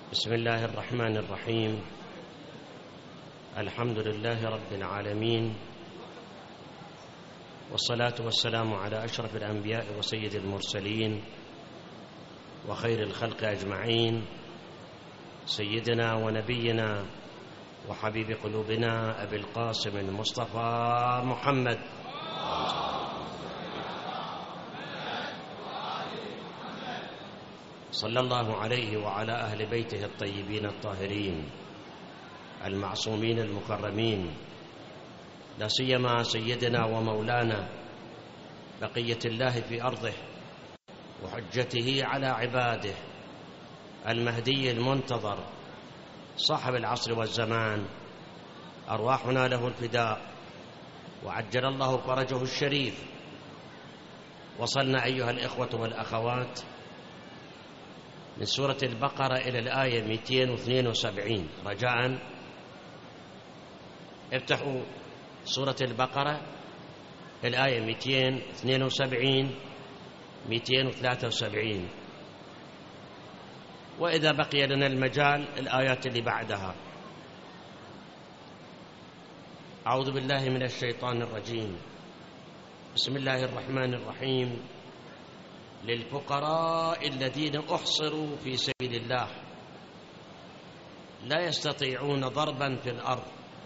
بسم الله الرحمن الرحيم. الحمد لله رب العالمين، والصلاة والسلام على أشرف الأنبياء وسيد المرسلين وخير الخلق أجمعين، سيدنا ونبينا وحبيب قلوبنا أبي القاسم المصطفى محمد صلى الله عليه وعلى أهل بيته الطيبين الطاهرين المعصومين المكرمين، لا سيما سيدنا ومولانا بقية الله في أرضه وحجته على عباده المهدي المنتظر صاحب العصر والزمان، أرواحنا له الفداء وعجل الله فرجه الشريف. وصلنا أيها الإخوة والأخوات من سورة البقرة إلى الآية 272. رجاء افتحوا سورة البقرة الآية 272 273، وإذا بقي لنا المجال الآيات اللي بعدها. أعوذ بالله من الشيطان الرجيم. بسم الله الرحمن الرحيم. للفقراء الذين أحصروا في سبيل الله لا يستطيعون ضربا في الأرض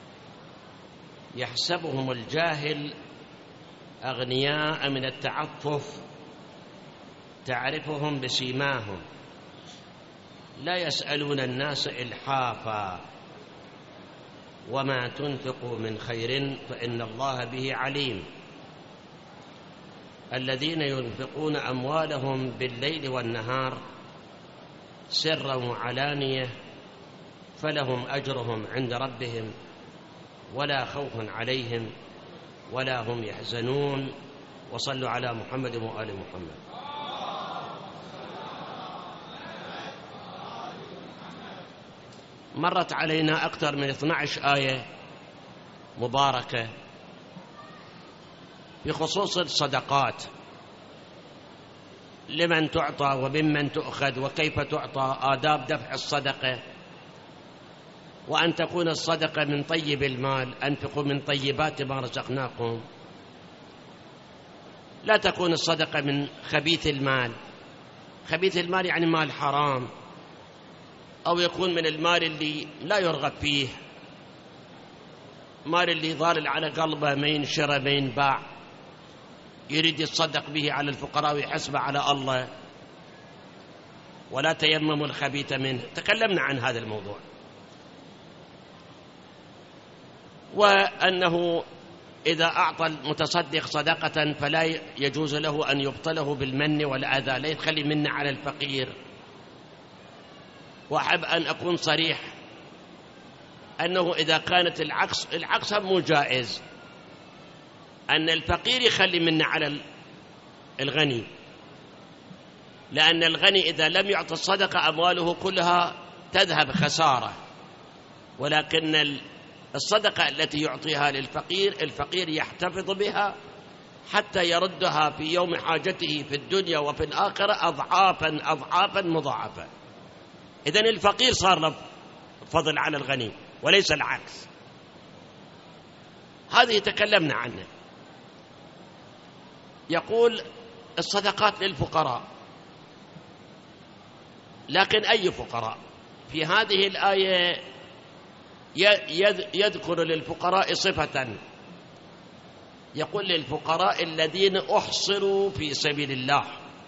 يحسبهم الجاهل أغنياء من التعفف تعرفهم بسيماهم لا يسألون الناس إلحافا وما تنفقوا من خير فإن الله به عليم. الذين ينفقون أموالهم بالليل والنهار سرا وعلانية فلهم أجرهم عند ربهم ولا خوف عليهم ولا هم يحزنون. وصلوا على محمد وآل محمد. مرت علينا أكثر من 12 آية مباركة بخصوص الصدقات، لمن تعطى وممن تؤخذ وكيف تعطى، آداب دفع الصدقة، وأن تكون الصدقة من طيب المال، أنفقوا من طيبات ما رزقناكم، لا تكون الصدقة من خبيث المال. خبيث المال يعني مال حرام، أو يكون من المال اللي لا يرغب فيه، مال اللي ضال على قلبه ما ينشر ما ينباع، يريد يتصدق به على الفقراء ويحسبه على الله. ولا تيمموا الخبيث منه، تكلمنا عن هذا الموضوع، وأنه إذا أعطى المتصدق صدقة فلا يجوز له أن يبطله بالمن والأذى، لا يتخلي منه على الفقير. وأحب أن أكون صريح أنه إذا كانت العكس مو جائز، أن الفقير يخلي منه على الغني، لأن الغني إذا لم يعطي الصدقة أمواله كلها تذهب خسارة، ولكن الصدقة التي يعطيها للفقير الفقير يحتفظ بها حتى يردها في يوم حاجته في الدنيا وفي الآخرة أضعافا أضعافا مضاعفة. إذن الفقير صار له فضل على الغني وليس العكس. هذه تكلمنا عنه. يقول الصدقات للفقراء، لكن أي فقراء؟ في هذه الآية يذكر للفقراء صفة، يقول للفقراء الذين أحصروا في سبيل الله،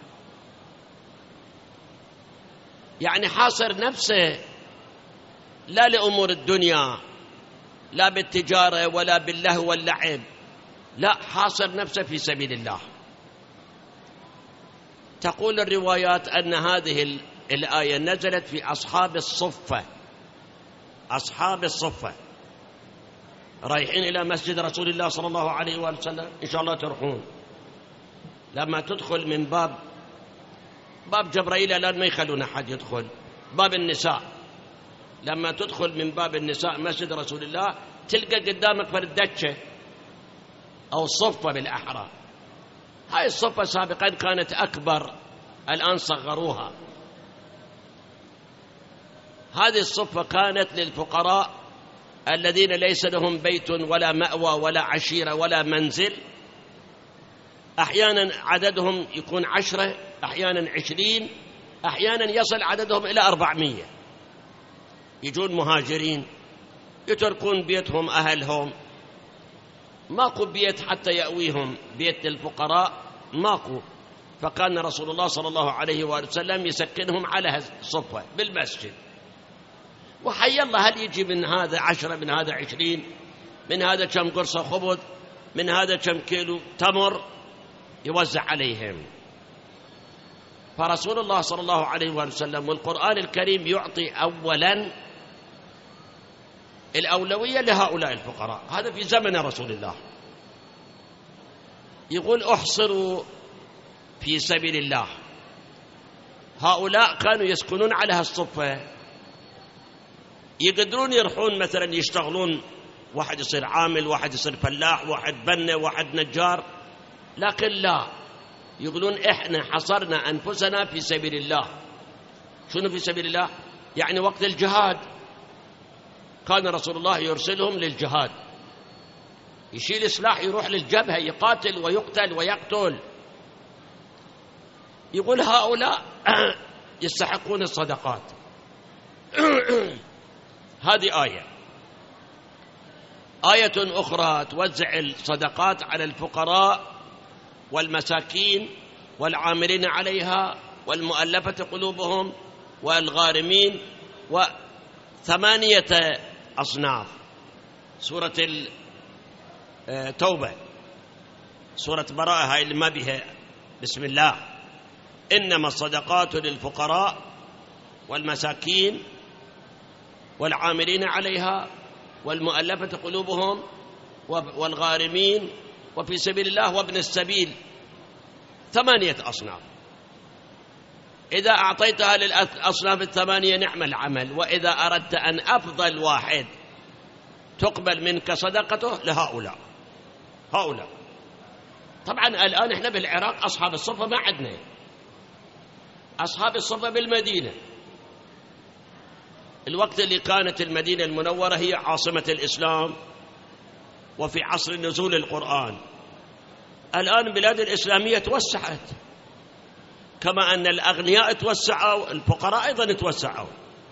يعني حاصر نفسه لا لأمور الدنيا، لا بالتجارة ولا باللهو واللعب، لا، حاصر نفسه في سبيل الله. تقول الروايات أن هذه الآية نزلت في أصحاب الصفة. أصحاب الصفة رايحين إلى مسجد رسول الله صلى الله عليه وآله وسلم، إن شاء الله تروحون، لما تدخل من باب جبرائيل الآن ما يخلون أحد يدخل، باب النساء، لما تدخل من باب النساء مسجد رسول الله تلقى قدامك فردتشة أو الصفة بالأحرى. هاي الصفة سابقا كانت أكبر، الآن صغروها. هذه الصفة كانت للفقراء الذين ليس لهم بيت ولا مأوى ولا عشيرة ولا منزل. أحيانا عددهم يكون 10، أحيانا 20، أحيانا يصل عددهم إلى 400. يجون مهاجرين يتركون بيتهم أهلهم، ماكو بيت حتى يأويهم، بيت الفقراء ماكو. فكان رسول الله صلى الله عليه وآله وسلم يسكنهم على الصفة بالمسجد. وحي الله هل يجي من هذا 10، من هذا 20، من هذا كم قرصة خبز، من هذا كم كيلو تمر، يوزع عليهم. فرسول الله صلى الله عليه وآله وسلم والقرآن الكريم يعطي أولا الأولوية لهؤلاء الفقراء. هذا في زمن رسول الله. يقول احصروا في سبيل الله. هؤلاء كانوا يسكنون على هالصفة، يقدرون يروحون مثلا يشتغلون، واحد يصير عامل، واحد يصير فلاح، واحد بنا، واحد نجار، لكن لا، يقولون احنا حصرنا أنفسنا في سبيل الله. شنو في سبيل الله؟ يعني وقت الجهاد كان رسول الله يرسلهم للجهاد، يشيل سلاح يروح للجبهة يقاتل ويقتل ويقتل. يقول هؤلاء يستحقون الصدقات. هذه آية أخرى توزع الصدقات على الفقراء والمساكين والعاملين عليها والمؤلفة قلوبهم والغارمين، و8 أصناف. سورة التوبة، سورة براءة هاي اللي ما بها بسم الله. إنما الصدقات للفقراء والمساكين والعاملين عليها والمؤلفة قلوبهم والغارمين وفي سبيل الله وابن السبيل. 8 أصناف. إذا أعطيتها للأصناف 8 نعم العمل، وإذا أردت أن أفضل واحد تقبل منك صدقته لهؤلاء. هؤلاء طبعا الآن إحنا بالعراق أصحاب الصفة ما عندنا. أصحاب الصفة بالمدينة، الوقت اللي كانت المدينة المنورة هي عاصمة الإسلام وفي عصر نزول القرآن. الآن البلاد الإسلامية توسعت، كما أن الأغنياء توسعوا، الفقراء أيضا توسعوا.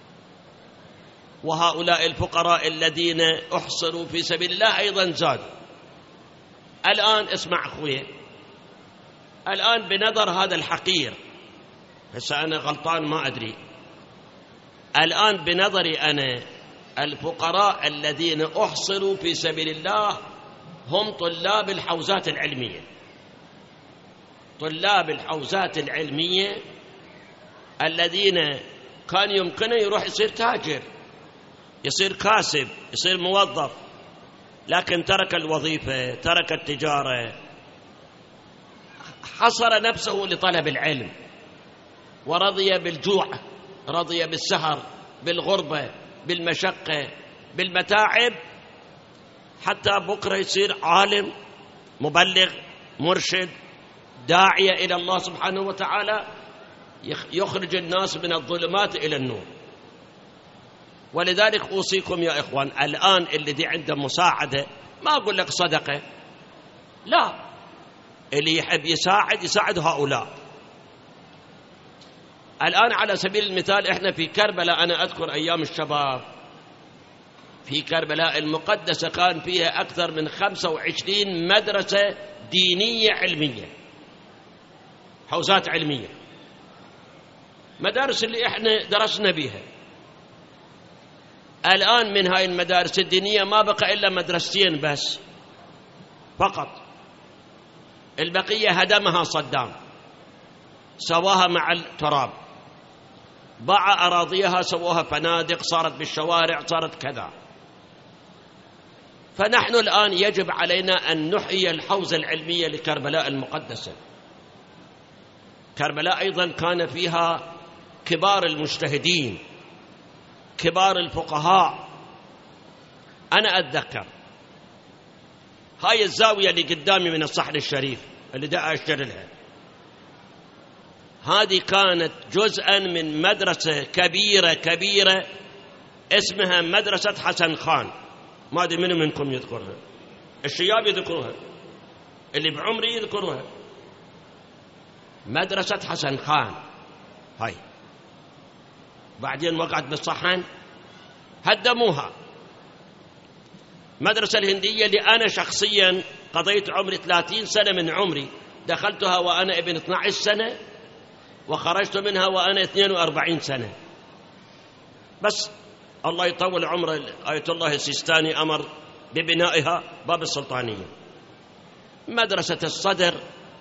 وهؤلاء الفقراء الذين أحصروا في سبيل الله أيضا زادوا. الآن اسمع أخوي، الآن بنظر هذا الحقير، هسه أنا غلطان ما أدري، الآن بنظري أنا الفقراء الذين أحصروا في سبيل الله هم طلاب الحوزات العلمية. طلاب الحوزات العلمية الذين كان يمكنه يروح يصير تاجر، يصير كاسب، يصير موظف، لكن ترك الوظيفة، ترك التجارة، حصر نفسه لطلب العلم، ورضي بالجوع، رضي بالسهر، بالغربة، بالمشقة، بالمتاعب، حتى بكرة يصير عالم، مبلغ، مرشد، داعية إلى الله سبحانه وتعالى، يخرج الناس من الظلمات إلى النور. ولذلك أوصيكم يا إخوان، الآن اللي دي عنده مساعدة، ما أقول لك صدقة، لا، اللي يحب يساعد هؤلاء. الآن على سبيل المثال إحنا في كربلاء، أنا أذكر أيام الشباب في كربلاء المقدسة كان فيها أكثر من 25 مدرسة دينية علمية، حوزات علمية، مدارس اللي إحنا درسنا بيها. الآن من هاي المدارس الدينية ما بقى إلا 2 مدرستين بس فقط، البقية هدمها صدام، سواها مع التراب، باع أراضيها، سووها فنادق، صارت بالشوارع، صارت كذا. فنحن الآن يجب علينا أن نحيي الحوزة العلمية لكربلاء المقدسة. كربلاء أيضا كان فيها كبار المجتهدين، كبار الفقهاء. أنا أتذكر هاي الزاوية اللي قدامي من الصحن الشريف اللي دا أشتري لها، هذه كانت جزءا من مدرسة كبيرة اسمها مدرسة حسن خان، ما أدري من منكم يذكرها، الشياب يذكروها، اللي بعمري يذكروها، مدرسة حسن خان هاي. بعدين وقعت بالصحن هدموها. مدرسة الهندية اللي أنا شخصيا قضيت عمري 30 سنة من عمري، دخلتها وأنا ابن 12 سنة وخرجت منها وأنا 42 سنة. بس الله يطول عمره آية الله السيستاني أمر ببنائها باب السلطانية. مدرسة الصدر،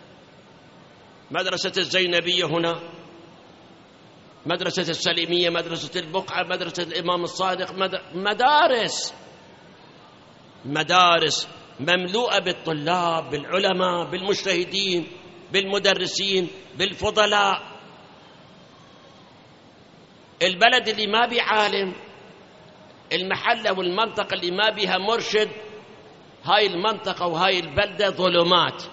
مدرسة الزينبية هنا، مدرسة السليمية، مدرسة البقعة، مدرسة الإمام الصادق، مدارس مملوءة بالطلاب، بالعلماء، بالمجتهدين، بالمدرسين، بالفضلاء. البلد اللي ما بي عالم، المحلة والمنطقة اللي ما بيها مرشد، هاي المنطقة وهاي البلدة ظلمات،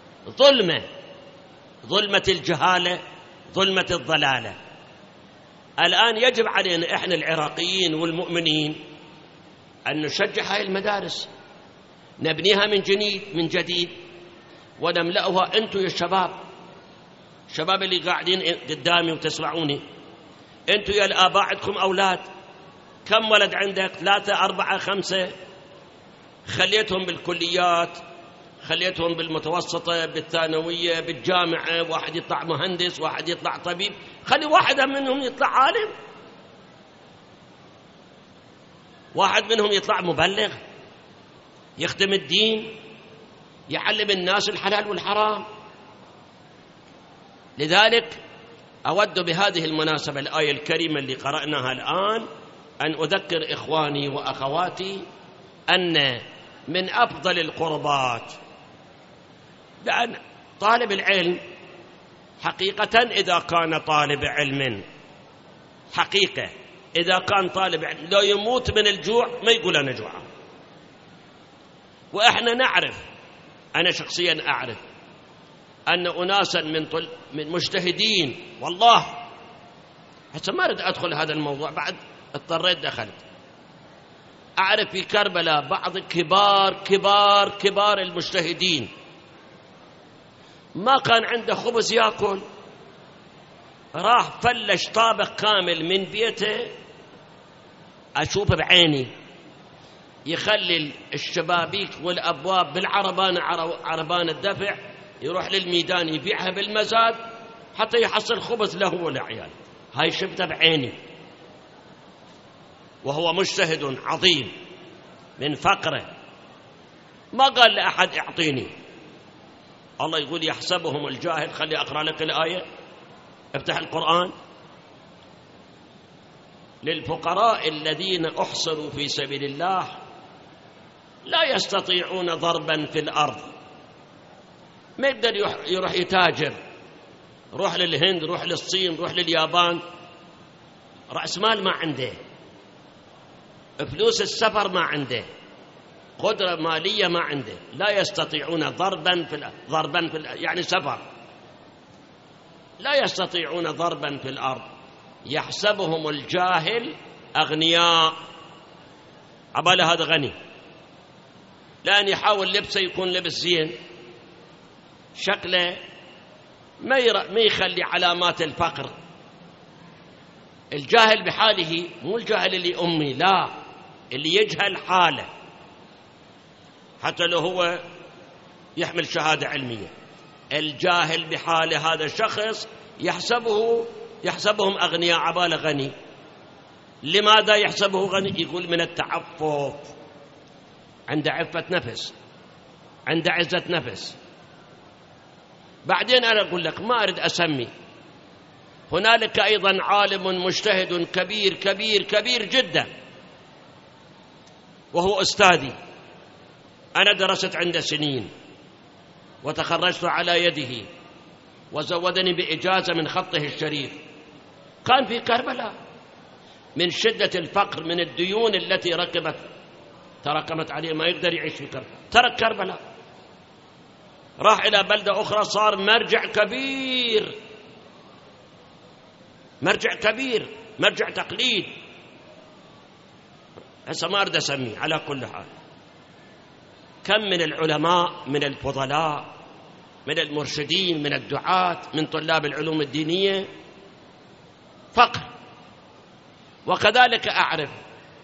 ظلمة الجهالة، ظلمة الضلالة. الآن يجب علينا إحنا العراقيين والمؤمنين أن نشجع هاي المدارس، نبنيها من جديد ونملأها. أنتوا يا الشباب اللي قاعدين قدامي وتسمعوني، أنتوا يا الآباء عندكم أولاد، كم ولد عندك؟ 3 4 5، خليتهم بالكليات، خليتهم بالمتوسطة، بالثانوية، بالجامعة، واحد يطلع مهندس، واحد يطلع طبيب، خلي واحد منهم يطلع عالم، واحد منهم يطلع مبلغ يخدم الدين، يعلم الناس الحلال والحرام. لذلك أود بهذه المناسبة الآية الكريمة اللي قرأناها الآن أن أذكر إخواني وأخواتي أن من أفضل القربات، لأن طالب العلم حقيقة إذا كان طالب علم، حقيقة إذا كان طالب علم لا يموت من الجوع، ما يقول أنا جوعان. وإحنا نعرف، أنا شخصيا أعرف أن أناسا من مجتهدين، والله حتى ما أريد أدخل هذا الموضوع، بعد اضطريت دخلت. أعرف في كربلاء بعض كبار المجتهدين ما كان عنده خبز يأكل، راح فلش طابق كامل من بيته، أشوف بعيني، يخلي الشبابيك والأبواب عربان الدفع، يروح للميدان يبيعها بالمزاد حتى يحصل خبز له ولعياله. هاي شفتها بعيني، وهو مجتهد عظيم من فقره، ما قال لأحد اعطيني. الله يقول يحسبهم الجاهل. خلي أقرأ لك الآية، افتح القرآن. للفقراء الذين أحصروا في سبيل الله لا يستطيعون ضربا في الأرض، ما يقدر يروح يتاجر، روح للهند، روح للصين، روح لليابان، رأس مال ما عنده، فلوس السفر ما عنده، قدرة مالية ما عنده، لا يستطيعون ضربا في يعني سفر، لا يستطيعون ضربا في الأرض. يحسبهم الجاهل أغنياء، عبال هذا غني، لأن يحاول لبسه يكون لبس زين، شكله ما يخلي علامات الفقر. الجاهل بحاله، مو الجاهل اللي أمي، لا، اللي يجهل حاله حتى لو هو يحمل شهادة علمية. الجاهل بحاله هذا الشخص يحسبهم أغنياء، عبالة غني. لماذا يحسبه غني؟ يقول من التعفف، عنده عفة نفس، عنده عزة نفس. بعدين أنا أقول لك ما أريد أسمي، هنالك أيضا عالم مجتهد كبير كبير كبير جدا، وهو أستاذي، أنا درست عنده سنين وتخرجت على يده وزودني بإجازة من خطه الشريف. كان في كربلاء، من شدة الفقر، من الديون التي تراكمت عليه، ما يقدر يعيش في كربلاء، ترك كربلاء، راح إلى بلدة أخرى، صار مرجع كبير، مرجع تقليد. هسه ما أريد أسميه. على كل حال، كم من العلماء، من الفضلاء، من المرشدين، من الدعاة، من طلاب العلوم الدينية فقر. وكذلك أعرف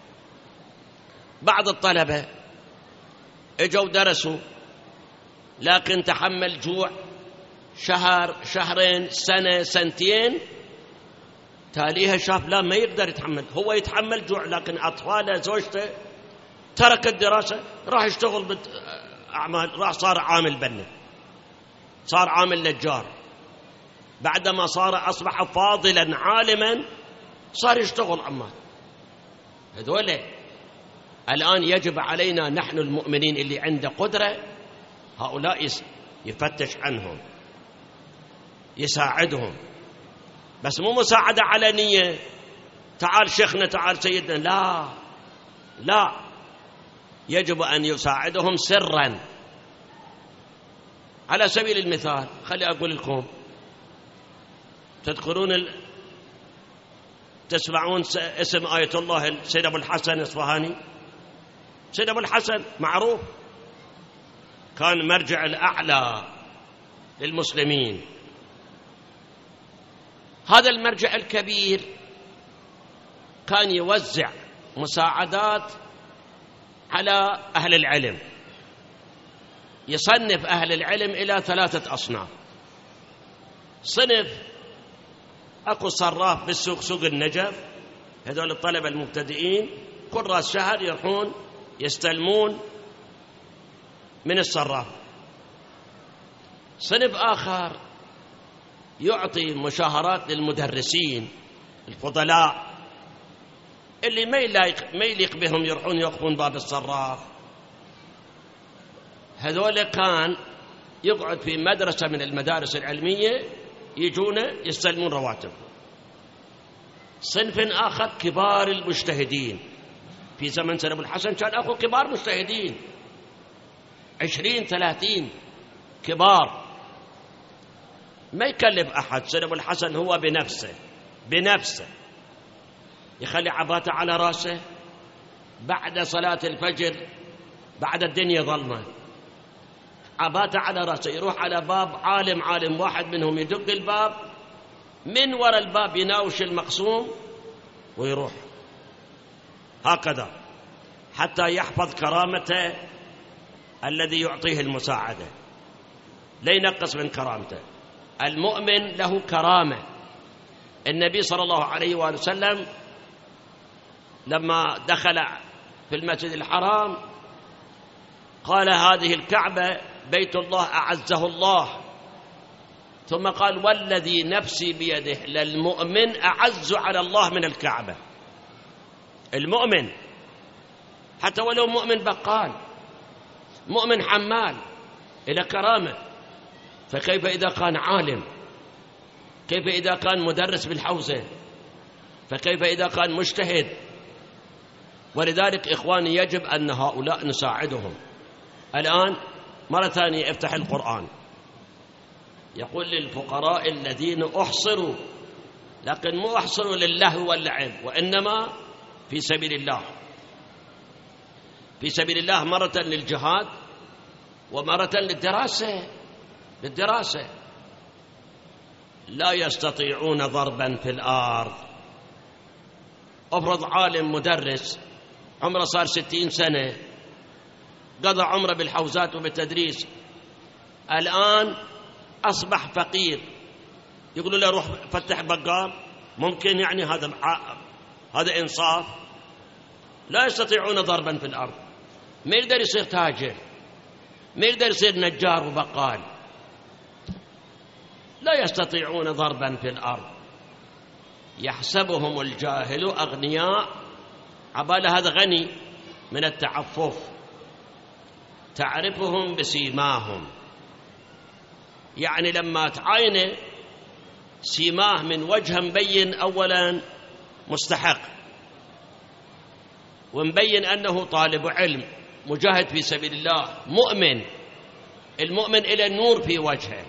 بعض الطلبة اجوا درسوا، لكن تحمل جوع شهر، شهرين، سنة، سنتين، تاليها شاف لا ما يقدر يتحمل. هو يتحمل جوع، لكن أطفاله، زوجته ترك الدراسة، راح يشتغل بالأعمال، راح صار عامل بنا، صار عامل نجار. بعدما أصبح فاضلا عالما صار يشتغل عمال. هذول الآن يجب علينا نحن المؤمنين اللي عنده قدرة، هؤلاء يفتش عنهم، يساعدهم، بس مو مساعدة علنية، تعال شيخنا، تعال سيدنا، لا لا، يجب أن يساعدهم سرا. على سبيل المثال، خلي أقول لكم، تذكرون تسمعون اسم آية الله السيد أبو الحسن الإصفهاني؟ سيد أبو الحسن معروف، كان مرجع الأعلى للمسلمين. هذا المرجع الكبير كان يوزع مساعدات على أهل العلم، يصنف أهل العلم إلى 3 أصناف. صنف أكو صراف بالسوق، سوق النجف، هذول الطلبة المبتدئين كل راس شهر يروحون يستلمون من الصراف. صنف آخر يعطي مشاهرات للمدرسين الفضلاء اللي ما يليق بهم يروحون يوقفون باب الصراف. هذول كان يقعد في مدرسة من المدارس العلمية، يجون يستلمون رواتب. صنف آخر كبار المجتهدين، في زمن سيد أبو الحسن كان أخو كبار مجتهدين 20-30 كبار، ما يكلف أحد. سيد أبو الحسن هو بنفسه يخلي عباته على رأسه بعد صلاة الفجر، بعد الدنيا ظلمة، عباته على رأسه، يروح على باب عالم واحد منهم، يدق الباب، من وراء الباب يناوش المقسوم ويروح هكذا حتى يحفظ كرامته الذي يعطيه المساعدة، لا ينقص من كرامته. المؤمن له كرامة. النبي صلى الله عليه وآله وسلم لما دخل في المسجد الحرام قال: هذه الكعبة بيت الله أعزه الله، ثم قال: والذي نفسي بيده للمؤمن أعز على الله من الكعبة. المؤمن حتى ولو مؤمن بقال، مؤمن حمال، إلى كرامة. فكيف إذا كان عالم؟ كيف إذا كان مدرس بالحوزة؟ فكيف إذا كان مجتهد؟ ولذلك إخواني يجب أن هؤلاء نساعدهم. الآن مرة ثانية افتح القرآن، يقول للفقراء الذين أحصروا، لكن مو أحصروا للهو واللعب، وإنما في سبيل الله. في سبيل الله مرة للجهاد ومرة للدراسة. لا يستطيعون ضربا في الأرض. أفرض عالم مدرس عمره صار 60 سنة، قضى عمره بالحوزات وبالتدريس، الآن أصبح فقير، يقولوا له روح فتح بقال، ممكن؟ يعني هذا إنصاف؟ لا يستطيعون ضربا في الأرض. ما يقدر يصير تاجر، ما يقدر يصير نجار وبقال، لا يستطيعون ضربا في الأرض. يحسبهم الجاهل أغنياء، عبال هذا غني من التعفف، تعرفهم بسيماهم. يعني لما تعاينه سيماه من وجه مبين أولا مستحق، ومبين أنه طالب علم مجاهد في سبيل الله، مؤمن. المؤمن إلى النور في وجهه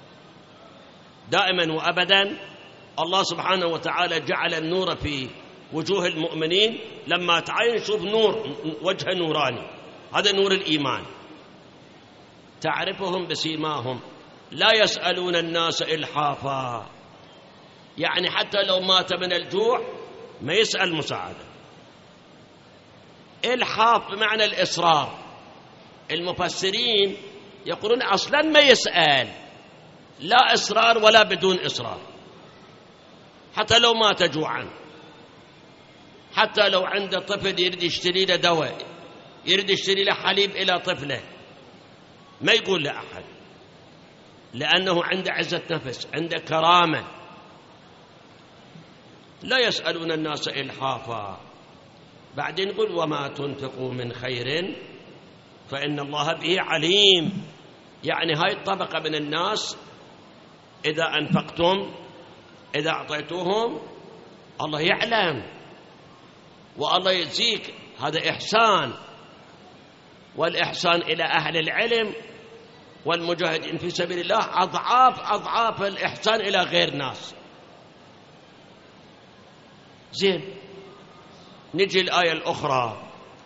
دائما وأبدا. الله سبحانه وتعالى جعل النور في وجوه المؤمنين لما تعاين شوف نور، وجه نوراني، هذا نور الإيمان. تعرفهم بسيماهم لا يسألون الناس إلحافا، يعني حتى لو مات من الجوع ما يسأل مساعدة. إلحاف بمعنى الإصرار. المفسرين يقولون أصلا ما يسأل، لا إصرار ولا بدون إصرار، حتى لو مات جوعا، حتى لو عنده طفل يريد يشتري له دواء، يريد يشتري له حليب إلى طفله، ما يقول لأحد، لأنه عنده عزة نفس، عنده كرامة. لا يسألون الناس إلحافا. بعدين يقول وما تنفقوا من خير فإن الله به عليم. يعني هاي الطبقة من الناس إذا أنفقتم، إذا أعطيتوهم، الله يعلم والله يجزيك. هذا إحسان، والإحسان إلى أهل العلم والمجاهدين في سبيل الله أضعاف أضعاف الإحسان إلى غير ناس. زين، نجي الآية الأخرى: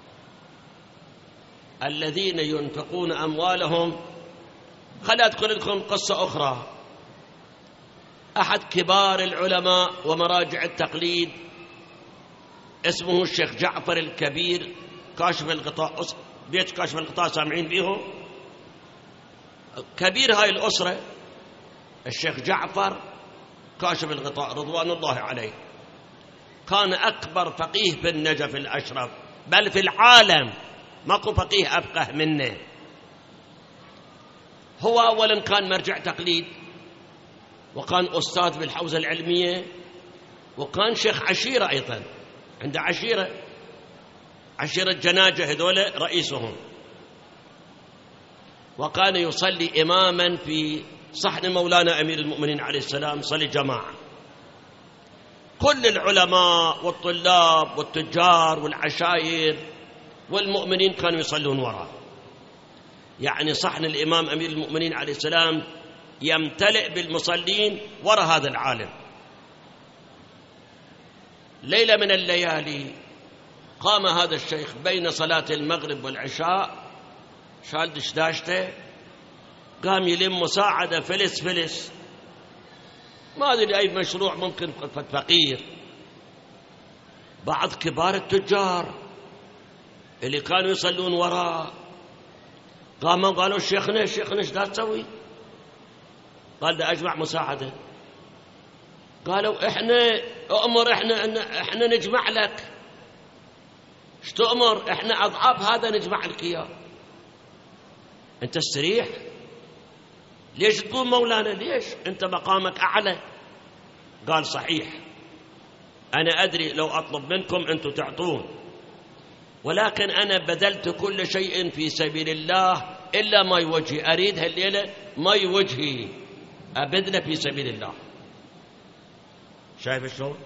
الذين ينفقون أموالهم. خليني أذكر لكم قصة أخرى. أحد كبار العلماء ومراجع التقليد اسمه الشيخ جعفر الكبير كاشف الغطاء، بيت كاشف الغطاء سامعين بيه؟ كبير هاي الأسرة الشيخ جعفر كاشف الغطاء رضوان الله عليه، كان أكبر فقيه في النجف الأشرف، بل في العالم ماكو فقيه أفقه منه. هو أولا كان مرجع تقليد، وكان أستاذ بالحوزة العلمية، وكان شيخ عشيرة أيضا، عنده عشيرة جناجة هذول رئيسهم، وكان يصلي إماما في صحن مولانا أمير المؤمنين عليه السلام، صلي جماعة. كل العلماء والطلاب والتجار والعشاير والمؤمنين كانوا يصلون وراء. يعني صحن الإمام أمير المؤمنين عليه السلام يمتلئ بالمصلين وراء هذا العالم. ليلة من الليالي قام هذا الشيخ بين صلاة المغرب والعشاء، شال دشداشته، قام يلم مساعدة فلس، ما أدري أي مشروع ممكن فقير. بعض كبار التجار اللي كانوا يصلون وراء قاموا قالوا شيخنا ايش دا تسوي؟ قال دا أجمع مساعدة. قالوا احنا أؤمر، احنا نجمع لك. ايش تؤمر؟ احنا أضعاف هذا نجمع لك إياه. انت استريح، ليش تقول مولانا؟ ليش انت مقامك أعلى؟ قال صحيح، أنا أدري لو أطلب منكم أنتم تعطون، ولكن أنا بذلت كل شيء في سبيل الله إلا ماي وجهي. أريد هالليلة ماي وجهي أبذله في سبيل الله. شايف شلون؟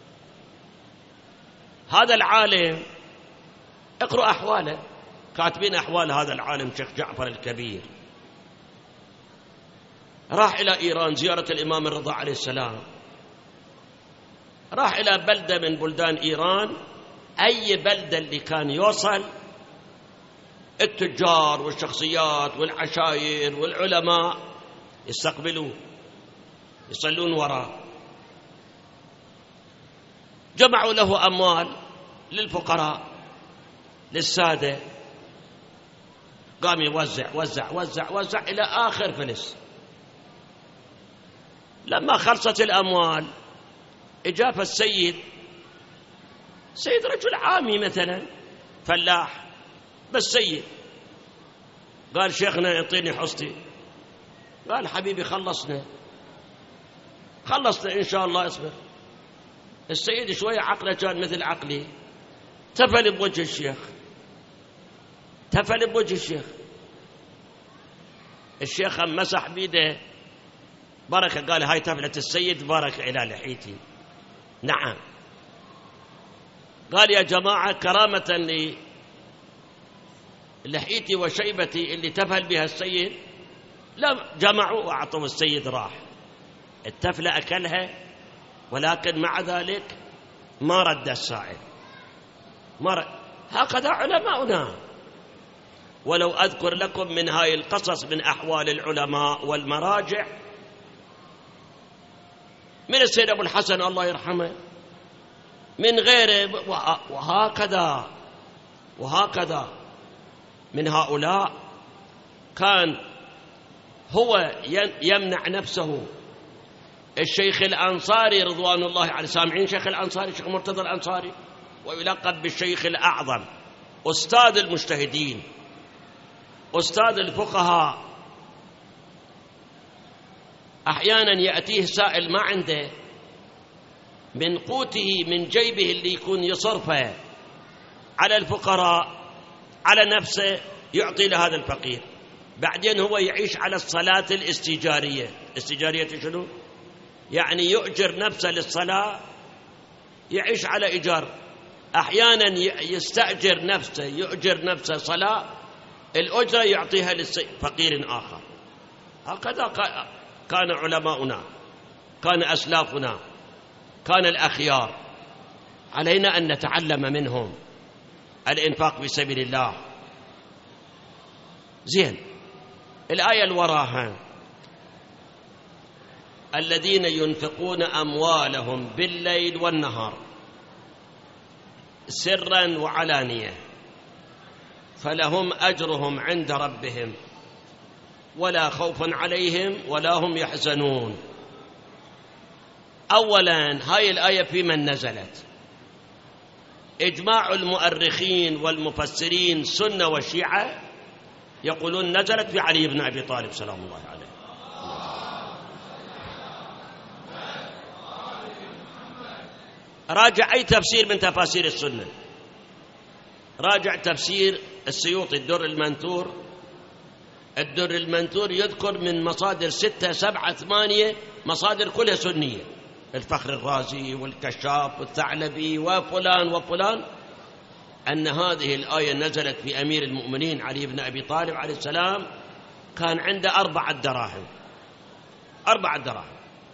هذا العالم اقرأ أحواله، كاتبين أحوال هذا العالم شيخ جعفر الكبير. راح إلى إيران زيارة الإمام الرضا عليه السلام، راح إلى بلدة من بلدان إيران. أي بلدة اللي كان يوصل التجار والشخصيات والعشاير والعلماء يستقبلوه، يصلون وراء. جمعوا له أموال للفقراء للسادة، قام يوزع وزع وزع وزع إلى آخر فلس. لما خلصت الأموال إجاف السيد رجل عامي مثلا فلاح، بس سيد، قال شيخنا يعطيني حصتي. قال حبيبي خلصنا إن شاء الله، اصبر. السيد شوية عقله كان مثل عقلي، تفل بوجه الشيخ. الشيخ مسح بيده بركة، قال هاي تفلة السيد بركة إلى لحيتي. نعم. قال يا جماعة كرامة لحيتي وشيبتي اللي تفل بها السيد، لا جمعوا وأعطوا السيد، راح التفلة أكلها، ولكن مع ذلك ما رد السائل، هكذا علماؤنا. ولو أذكر لكم من هاي القصص من أحوال العلماء والمراجع، من السيد أبو الحسن الله يرحمه، من غيره، وهكذا من هؤلاء. كان هو يمنع نفسه. الشيخ الأنصاري رضوان الله عليه، سامعين شيخ الأنصاري، شيخ مرتضى الأنصاري، ويلقب بالشيخ الأعظم، أستاذ المجتهدين، أستاذ الفقهاء. أحيانا يأتيه سائل ما عنده من قوته من جيبه اللي يكون يصرفه على الفقراء، على نفسه، يعطي لهذا الفقير. بعدين هو يعيش على الصلاة الاستجارية. استجارية شنو؟ يعني يؤجر نفسه للصلاة، يعيش على إيجار. أحيانا يستأجر نفسه، يؤجر نفسه صلاة، الأجرة يعطيها لفقير آخر. هكذا كان علماؤنا، كان أسلافنا، كان الأخيار. علينا أن نتعلم منهم الإنفاق في سبيل الله. زين، الآية الوراها: الذين ينفقون أموالهم بالليل والنهار سرا وعلانية فلهم أجرهم عند ربهم ولا خوف عليهم ولا هم يحزنون. أولا، هاي الآية في من نزلت؟ إجماع المؤرخين والمفسرين سنة وشيعة يقولون نزلت في علي بن أبي طالب سلام الله عليه. راجع أي تفسير من تفاسير السنة، راجع تفسير السيوطي الدر المنثور. الدر المنثور يذكر من مصادر 6 7 8 مصادر كلها سنية، الفخر الرازي والكشاف والثعلبي وفلان وفلان، أن هذه الآية نزلت في أمير المؤمنين علي بن أبي طالب عليه السلام. كان عنده 4 دراهم، 4 دراهم،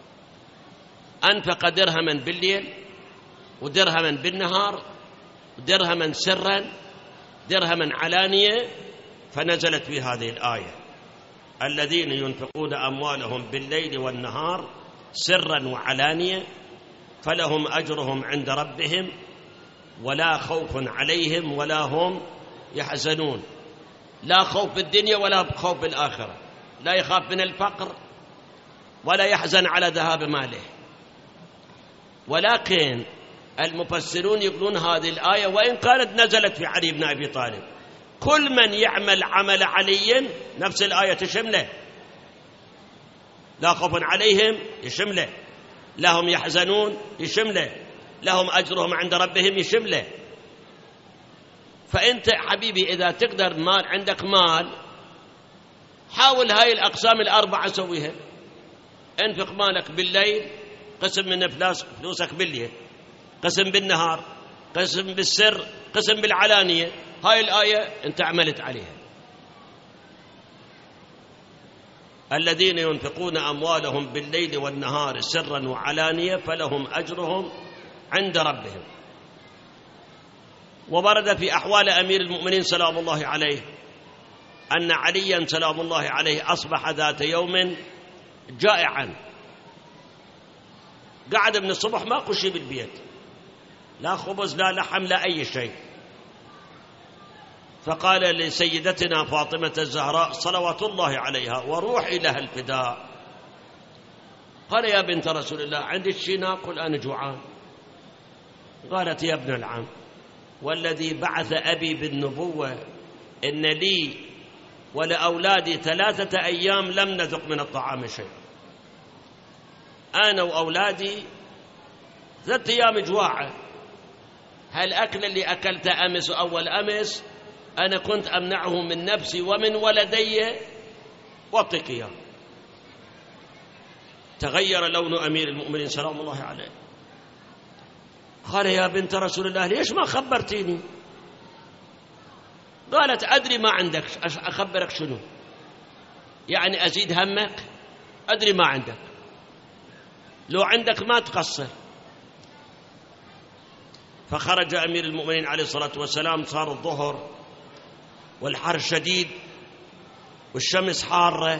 أنفق درهما بالليل ودرهما بالنهار ودرهما سرا، درهما علانية، فنزلت في هذه الآية: الذين ينفقون أموالهم بالليل والنهار سرا وعلانية فلهم أجرهم عند ربهم ولا خوف عليهم ولا هم يحزنون. لا خوف الدنيا ولا خوف الآخرة، لا يخاف من الفقر ولا يحزن على ذهاب ماله. ولكن المفسرون يقولون هذه الآية وإن كانت نزلت في علي بن أبي طالب، كل من يعمل عمل علي نفس الآية تشمله. لا خوف عليهم يشمله، لا هم يحزنون يشمله، لهم أجرهم عند ربهم يشمله. فأنت حبيبي إذا تقدر، مال عندك مال، حاول هاي الأقسام ال4 سويها. انفق مالك بالليل، قسم من فلوسك بالليل، قسم بالنهار، قسم بالسر، قسم بالعلانية. هاي الآية أنت عملت عليها. الذين ينفقون أموالهم بالليل والنهار سرا وعلانية فلهم أجرهم عند ربهم. وورد في أحوال أمير المؤمنين سلام الله عليه أن عليا سلام الله عليه أصبح ذات يوم جائعا، قعد من الصبح ماكو شيء بالبيت، لا خبز لا لحم لا أي شيء. فقال لسيدتنا فاطمة الزهراء صلوات الله عليها وروحي لها الفداء، قال: يا بنت رسول الله عندك شيء ناكل؟ أنا جوعان. قالت: يا ابن العم، والذي بعث أبي بالنبوة إن لي ولأولادي 3 أيام لم نذق من الطعام شيء. أنا وأولادي 3 أيام جواعة. هالأكل اللي أكلته أمس وأول أمس أنا كنت أمنعه من نفسي ومن ولدي وأعطيك إياه. تغير لون أمير المؤمنين سلام الله عليه. قال: يا بنت رسول الله ليش ما خبرتيني؟ قالت: أدري ما عندك، أخبرك شنو يعني؟ أزيد همك؟ أدري ما عندك، لو عندك ما تقصر. فخرج أمير المؤمنين عليه الصلاة والسلام، صار الظهر والحر شديد والشمس حارة،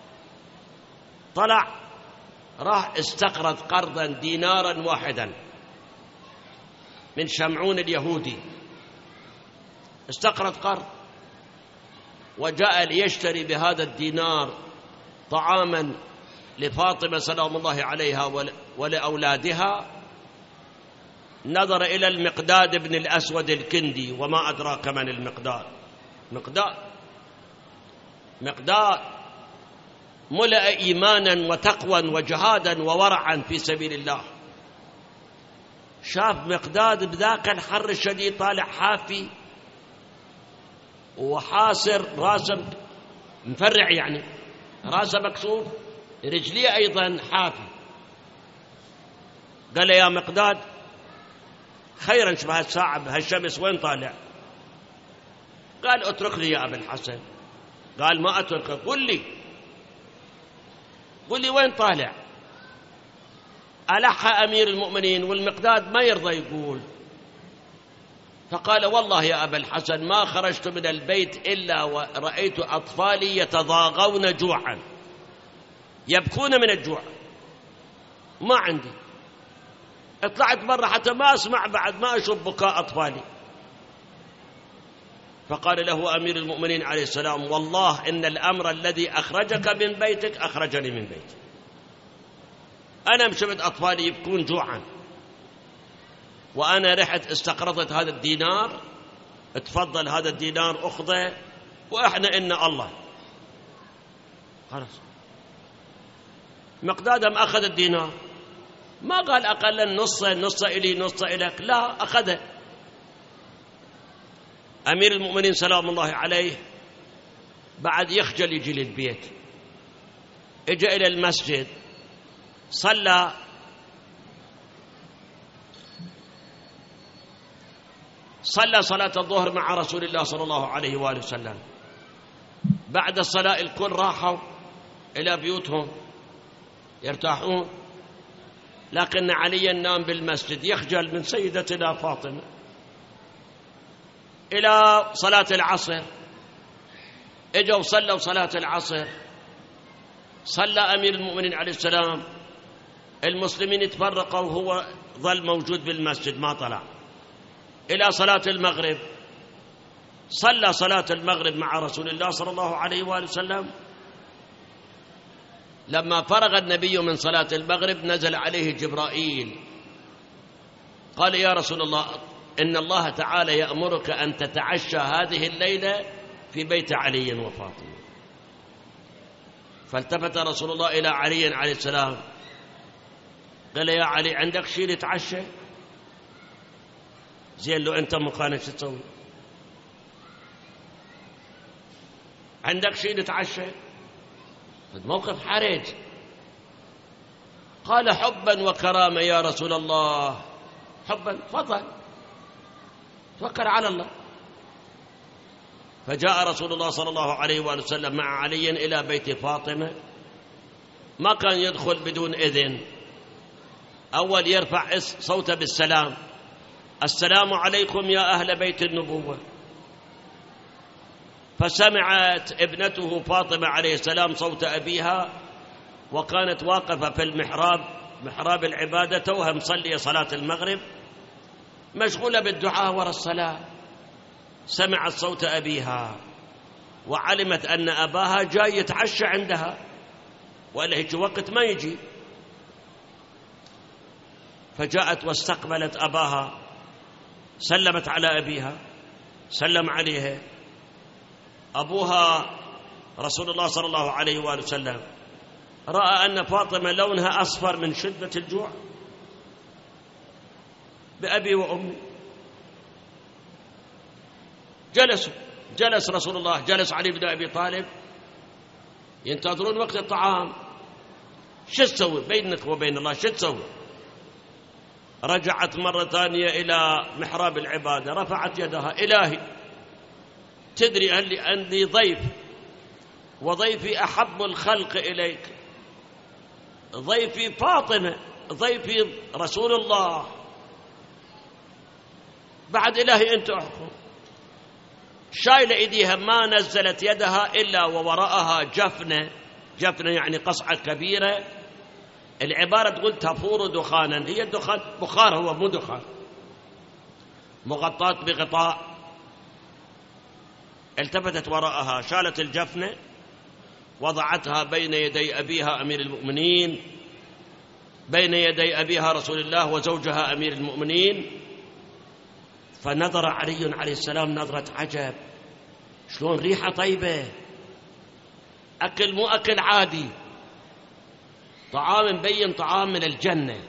طلع راح استقرض قرضا دينارا واحدا من شمعون اليهودي، استقرض قرض وجاء ليشتري بهذا الدينار طعاما لفاطمة سلام الله عليها ولأولادها. نظر إلى المقداد بن الأسود الكندي، وما أدراك من المقداد. مقداد ملأ إيمانا وتقوى وجهادا وورعا في سبيل الله. شاف مقداد بذاك الحر الشديد طالع حافي وحاسر، راسه مفرع، يعني راسه مكسور، رجليه أيضا حافي. قال يا مقداد خيرا شبه الساعة بهالشمس وين طالع؟ قال اترك لي يا أبا الحسن. قال ما أتركك، قل لي وين طالع؟ ألح أمير المؤمنين والمقداد ما يرضى يقول، فقال والله يا أبا الحسن ما خرجت من البيت إلا ورأيت أطفالي يتضاغون جوعا، يبكون من الجوع، ما عندي، اطلعت برا حتى ما أسمع، بعد ما أشوف بكاء أطفالي. فقال له أمير المؤمنين عليه السلام والله إن الأمر الذي أخرجك من بيتك أخرجني من بيتي، أنا شفت أطفالي يبكون جوعا، وأنا رحت استقرضت هذا الدينار، اتفضل هذا الدينار أخذه، وإحنا إن الله. خلاص مقدادم أخذ الدينار، ما قال أقل نص إلي نص إليك، لا، أخذه. أمير المؤمنين سلام الله عليه بعد يخجل يجي للبيت، اجى إلى المسجد، صلى صلاة الظهر مع رسول الله صلى الله عليه وآله وسلم. بعد الصلاة الكل راحوا إلى بيوتهم يرتاحون، لكن عليا نام بالمسجد يخجل من سيدتنا فاطمة. إلى صلاة العصر اجوا صلوا صلاة العصر، صلى أمير المؤمنين عليه السلام، المسلمين تفرقوا وهو ظل موجود بالمسجد ما طلع. إلى صلاة المغرب صلى صلاة المغرب مع رسول الله صلى الله عليه وآله وسلم. لما فرغ النبي من صلاة المغرب نزل عليه جبرائيل قال يا رسول الله إن الله تعالى يأمرك أن تتعشى هذه الليلة في بيت علي وفاطمة. فالتفت رسول الله إلى علي عليه السلام قال يا علي عندك شيء نتعشى؟ زين لو أنت مكانك شو تسوي؟ عندك شيء نتعشى؟ موقف حرج. قال حبا وكرامة يا رسول الله، حبا، فضل، توكل على الله. فجاء رسول الله صلى الله عليه وآله وسلم مع علي إلى بيت فاطمة، ما كان يدخل بدون إذن، أول يرفع صوته بالسلام، السلام عليكم يا أهل بيت النبوة. فسمعت ابنته فاطمة عليه السلام صوت أبيها، وكانت واقفة في المحراب، محراب العبادة، توها مصلية صلاة المغرب، مشغولة بالدعاء وراء الصلاة. سمعت صوت أبيها وعلمت أن أباها جاي يتعشى عندها، وإلا هيك وقت ما يجي. فجاءت واستقبلت أباها، سلمت على أبيها، سلم عليها. أبوها رسول الله صلى الله عليه وآله وسلم رأى أن فاطمة لونها أصفر من شدة الجوع، بأبي وأمي. جلس رسول الله، جلس علي بن أبي طالب، ينتظرون وقت الطعام. شو تسوي بينك وبين الله؟ شو تسوي؟ رجعت مرة ثانية إلى محراب العبادة، رفعت يدها، إلهي تدري أني عندي ضيف، وضيفي أحب الخلق إليك، ضيفي فاطمة، ضيفي رسول الله، بعد إلهي أنت أحكم. شايلة إيديها ما نزلت يدها إلا ووراءها جفنة. جفنة يعني قصعة كبيرة، العبارة تقول تفور دخانا، هي الدخان بخار، هو مو دخان، مغطاة بغطاء. التفتت وراءها، شالت الجفنة وضعتها بين يدي أبيها أمير المؤمنين، بين يدي أبيها رسول الله وزوجها أمير المؤمنين. فنظر علي عليه السلام نظرة عجب، شلون ريحة طيبة، أكل مو أكل عادي، طعام مبين طعام من الجنة.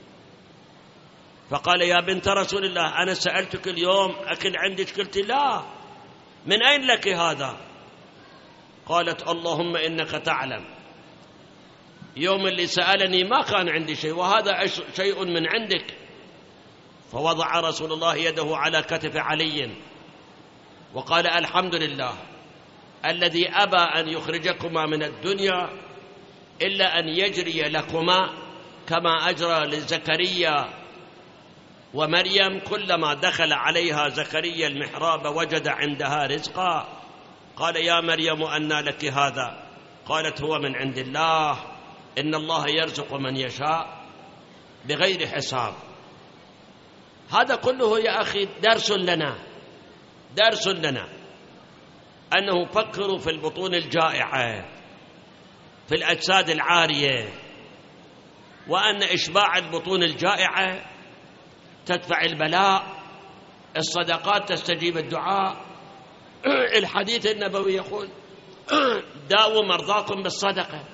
فقال يا بنت رسول الله أنا سألتك اليوم أكل عندك، قلت لا، من أين لك هذا؟ قالت اللهم إنك تعلم يوم اللي سألني ما كان عندي شيء، وهذا شيء من عندك. فوضع رسول الله يده على كتف علي وقال الحمد لله الذي أبى أن يخرجكما من الدنيا إلا أن يجري لكما كما أجرى لزكريا ومريم، كلما دخل عليها زكريا المحراب وجد عندها رزقا. قال يا مريم أنى لك هذا؟ قالت هو من عند الله، إن الله يرزق من يشاء بغير حساب. هذا كله يا أخي درس لنا، درس لنا أنه فكروا في البطون الجائعة، في الأجساد العارية، وأن إشباع البطون الجائعة تدفع البلاء، الصدقات تستجيب الدعاء. الحديث النبوي يقول داووا مرضاكم بالصدقة.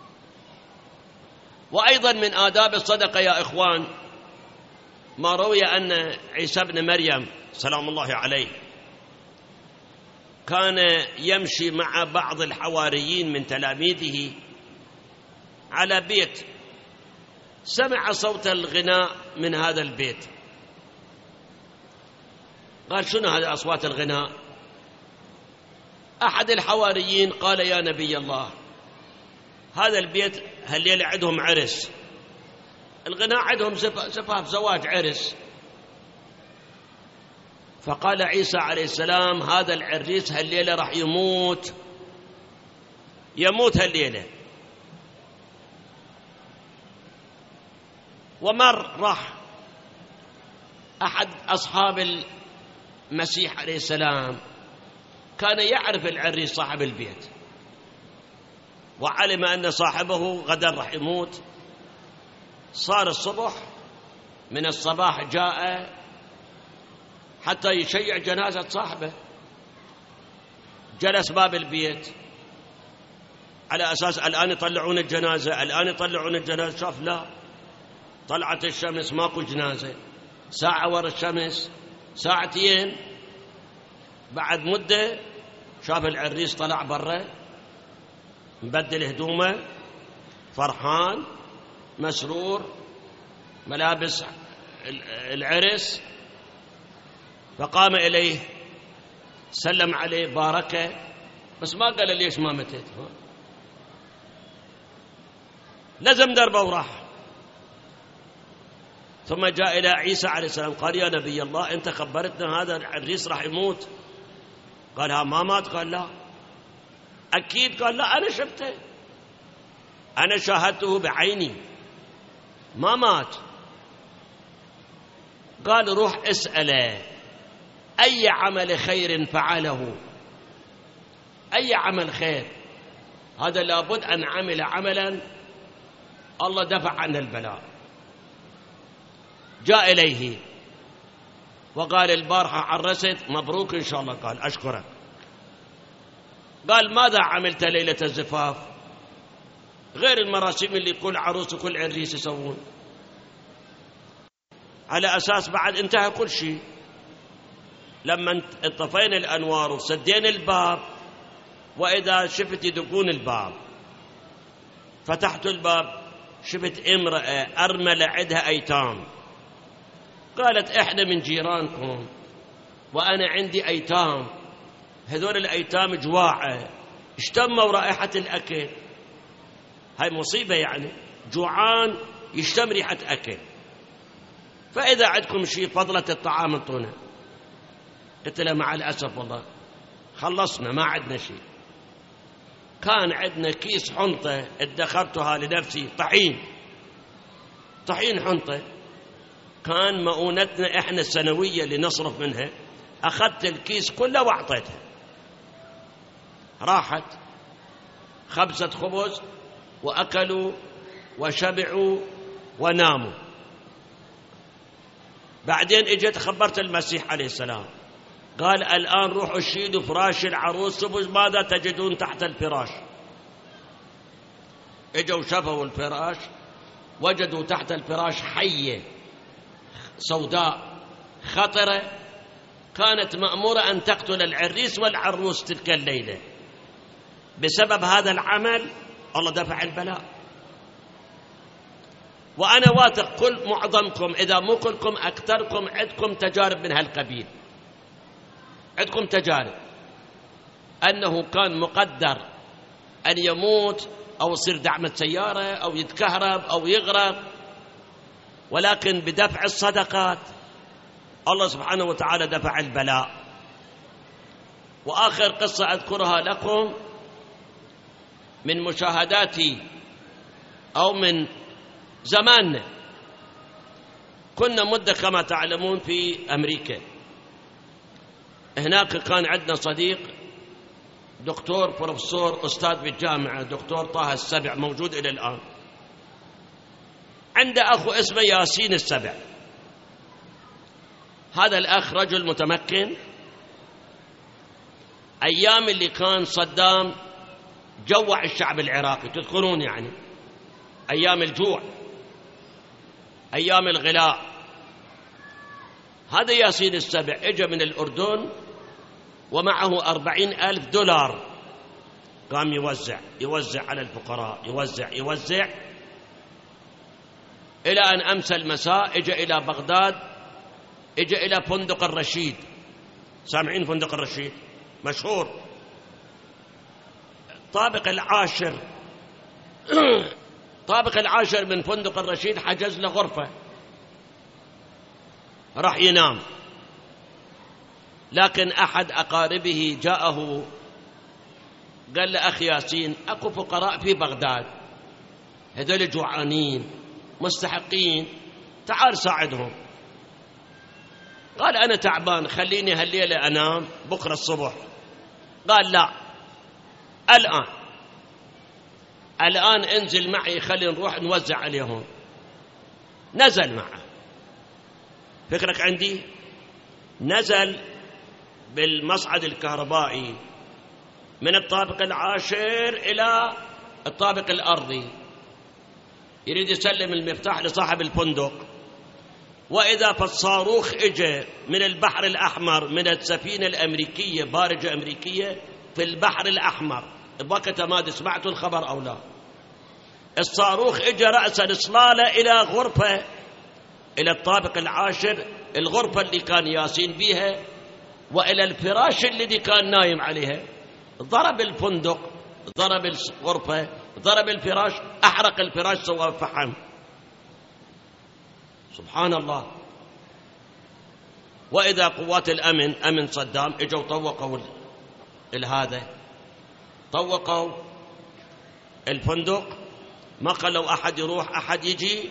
وأيضا من آداب الصدقة يا إخوان ما روي أن عيسى بن مريم سلام الله عليه كان يمشي مع بعض الحواريين من تلاميذه على بيت، سمع صوت الغناء من هذا البيت، قال شنو هذه أصوات الغناء؟ أحد الحواريين قال يا نبي الله هذا البيت هالليلة عندهم عرس، الغناء عندهم زفاف زواج عرس. فقال عيسى عليه السلام هذا العريس هالليلة راح يموت، يموت هالليلة. ومر راح أحد أصحاب المسيح عليه السلام كان يعرف العريس صاحب البيت، وعلم أن صاحبه غدا راح يموت. صار الصبح، من الصباح جاء حتى يشيع جنازة صاحبه، جلس باب البيت على أساس الآن يطلعون الجنازة، الآن يطلعون الجنازة. شاف لا، طلعت الشمس ماكو جنازة، ساعة ورا الشمس، ساعتين، بعد مدة شاف العريس طلع برا مبدل هدومه، فرحان مسرور، ملابس العرس. فقام إليه سلم عليه باركه، بس ما قال ليش ما متت، لزم دربه وراح. ثم جاء إلى عيسى عليه السلام قال يا نبي الله أنت خبرتنا هذا العريس راح يموت. قال ها ما مات؟ قال لا. أكيد؟ قال لا أنا شفته، أنا شاهدته بعيني، ما مات. قال روح اسأله أي عمل خير فعله، أي عمل خير، هذا لابد أن عمل عملا الله دفع عنه البلاء. جاء إليه وقال البارحة عرست، مبروك إن شاء الله. قال أشكرك. قال ماذا عملت ليلة الزفاف غير المراسم اللي كل عروس وكل عريس يسوون؟ على أساس بعد انتهى كل شيء، لما انطفينا الأنوار وسدينا الباب، وإذا شفت يدقون الباب، فتحت الباب شفت امرأة أرملة عندها أيتام. قالت إحنا من جيرانكم وأنا عندي أيتام، هذول الأيتام جواعة، اشتموا رائحة الأكل، هاي مصيبة يعني، جوعان يشتم ريحة أكل، فإذا عندكم شيء فضلة الطعام انطونا. قلت له مع الأسف والله خلصنا ما عندنا شيء. كان عندنا كيس حنطة ادخرتها لنفسي، طحين حنطة، كان مؤونتنا إحنا السنوية اللي نصرف منها. أخذت الكيس كله وأعطيتها، راحت خبزة خبز وأكلوا وشبعوا وناموا. بعدين اجت خبرت المسيح عليه السلام، قال الآن روحوا شيلوا فراش العروس، ماذا تجدون تحت الفراش؟ اجوا شافوا الفراش، وجدوا تحت الفراش حية سوداء خطرة كانت مأمورة أن تقتل العريس والعروس تلك الليلة. بسبب هذا العمل الله دفع البلاء. وأنا واثق كل معظمكم إذا مو كلكم أكثركم عندكم تجارب من هالقبيل، عندكم تجارب أنه كان مقدر أن يموت أو يصير دعمة سيارة أو يتكهرب أو يغرق، ولكن بدفع الصدقات الله سبحانه وتعالى دفع البلاء. وآخر قصة أذكرها لكم من مشاهداتي أو من زماننا. كنا مدة كما تعلمون في أمريكا، هناك كان عندنا صديق دكتور بروفيسور أستاذ بالجامعة، دكتور طه السبع، موجود إلى الآن. عنده أخو اسمه ياسين السبع. هذا الأخ رجل متمكن. أيام اللي كان صدام جوع الشعب العراقي، تذكرون يعني أيام الجوع، أيام الغلاء، هذا ياسين السبع اجى من الأردن ومعه 40,000 دولار، قام يوزع على الفقراء، يوزع إلى أن أمسى المساء اجى إلى بغداد، اجى إلى فندق الرشيد. سامعين فندق الرشيد؟ مشهور. طابق العاشر من فندق الرشيد حجز له غرفة، راح ينام. لكن أحد أقاربه جاءه قال له أخي ياسين أكو فقراء في بغداد، هذول جوعانين مستحقين، تعال ساعدهم. قال أنا تعبان، خليني هالليلة أنام، بكرة الصبح. قال لا، الآن انزل معي، خلي نروح نوزع عليهم. نزل معه، فكرك عندي، نزل بالمصعد الكهربائي من الطابق العاشر إلى الطابق الأرضي، يريد يسلم المفتاح لصاحب الفندق. وإذا فالصاروخ إجا من البحر الأحمر، من السفينة الأمريكية، بارجة أمريكية في البحر الأحمر، بوقتها ما سمعتوا الخبر أو لا. الصاروخ إجا رأسا إصلالة إلى غرفة، إلى الطابق العاشر، الغرفة اللي كان ياسين بيها، وإلى الفراش الذي كان نايم عليها. ضرب الفندق، ضرب الغرفة، ضرب الفراش، أحرق الفراش، سوى فحم. سبحان الله. وإذا قوات الأمن، أمن صدام، إجوا طوقوا طوقوا الفندق، ما خلوا أحد يروح أحد يجي.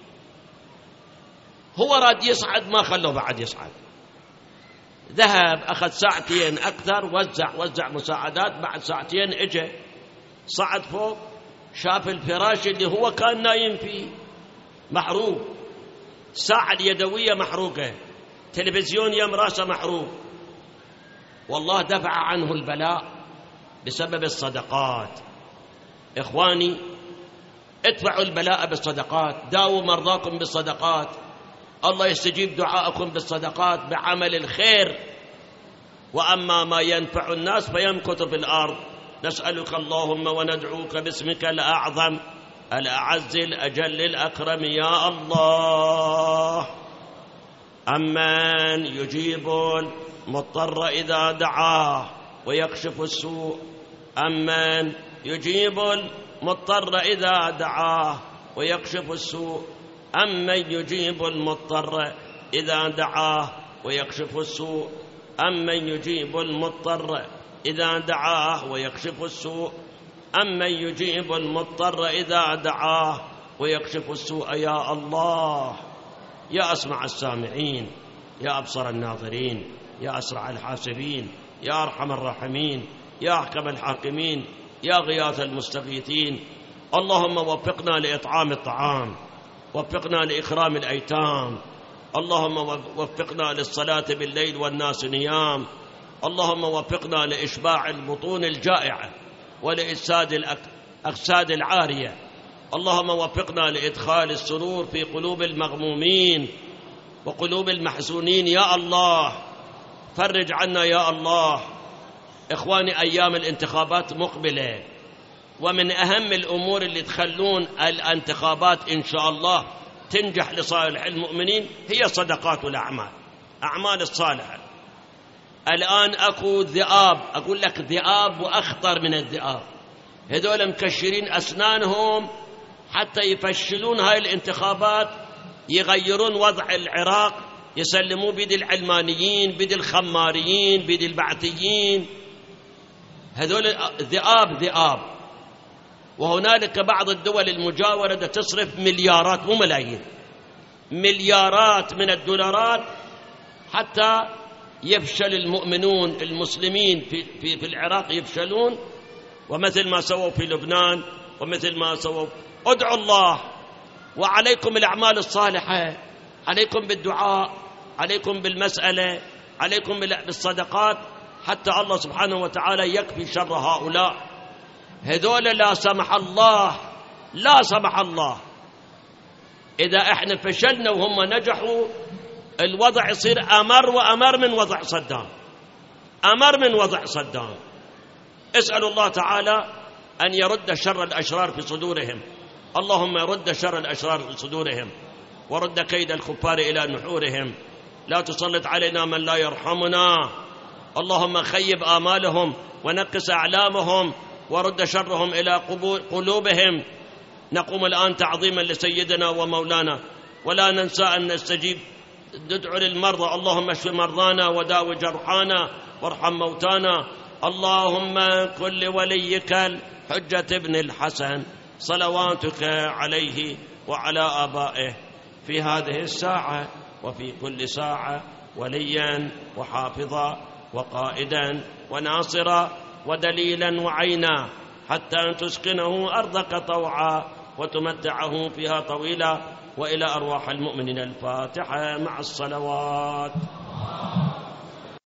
هو راد يصعد، ما خلوا بعد يصعد. ذهب أخذ ساعتين أكثر، وزع مساعدات. بعد ساعتين إجا صعد فوق، شاف الفراش اللي هو كان نايم فيه محروق، الساعة اليدوية محروقة، تلفزيون يم راسه محروق. والله دفع عنه البلاء بسبب الصدقات. إخواني، ادفعوا البلاء بالصدقات، داووا مرضاكم بالصدقات، الله يستجيب دعاءكم بالصدقات بعمل الخير. وأما ما ينفع الناس فيمكث في الأرض. نسألك اللهم وندعوك باسمك الأعظم الأعز الأجل الأكرم يا الله، أمن يجيب المضطر إذا دعاه ويكشف السوء، أمن يجيب المضطر إذا دعاه ويكشف السوء، أمن يجيب المضطر إذا دعاه ويكشف السوء، أمن يجيب المضطر إذا دعاه ويكشف السوء، أمن يجيب المضطر إذا دعاه ويكشف السوء. يا الله، يا أسمع السامعين، يا أبصر الناظرين، يا أسرع الحاسبين، يا أرحم الراحمين، يا أحكم الحاكمين، يا غياث المستغيثين. اللهم وفقنا لإطعام الطعام، وفقنا لإكرام الأيتام، اللهم وفقنا للصلاة بالليل والناس نيام، اللهم وفقنا لإشباع البطون الجائعة ولإجساد الأجساد العارية، اللهم وفقنا لإدخال السرور في قلوب المغمومين وقلوب المحزونين. يا الله فرج عنا يا الله. إخواني، أيام الانتخابات مقبلة، ومن أهم الأمور اللي تخلون الانتخابات إن شاء الله تنجح لصالح المؤمنين هي صدقات الأعمال، أعمال الصالحة. الآن أكو ذئاب، أقول لك ذئاب وأخطر من الذئاب، هذول مكشرين أسنانهم حتى يفشلون هاي الانتخابات، يغيرون وضع العراق، يسلموه بيد العلمانيين، بيد الخماريين، بيد البعثيين. هذول ذئاب ذئاب. وهنالك بعض الدول المجاورة تصرف مليارات مو ملايين، مليارات من الدولارات حتى يفشل المؤمنون المسلمين في العراق، يفشلون. ومثل ما سووا في لبنان ومثل ما سووا. ادعوا الله، وعليكم الأعمال الصالحة، عليكم بالدعاء، عليكم بالمسألة، عليكم بالصدقات، حتى الله سبحانه وتعالى يكفي شر هؤلاء. هذول لا سمح الله، لا سمح الله، إذا احنا فشلنا وهم نجحوا الوضع يصير أمر وأمر من وضع صدام، أمر من وضع صدام. اسأل الله تعالى أن يرد شر الأشرار في صدورهم، اللهم يرد شر الأشرار في صدورهم، ورد كيد الكفار إلى نحورهم. لا تسلط علينا من لا يرحمنا، اللهم خيب آمالهم ونقص أعلامهم ورد شرهم إلى قلوبهم. نقوم الآن تعظيما لسيدنا ومولانا، ولا ننسى أن نستجيب ندعو للمرضى، اللهم اشف مرضانا وداو جرحانا وارحم موتانا. اللهم كن لوليك الحجة ابن الحسن صلواتك عليه وعلى آبائه في هذه الساعة وفي كل ساعة وليا وحافظا وقائدا وناصرا ودليلا وعينا، حتى تسكنه أرضك طوعا وتمتعه فيها طويلا. وإلى أرواح المؤمنين الفاتحة مع الصلوات.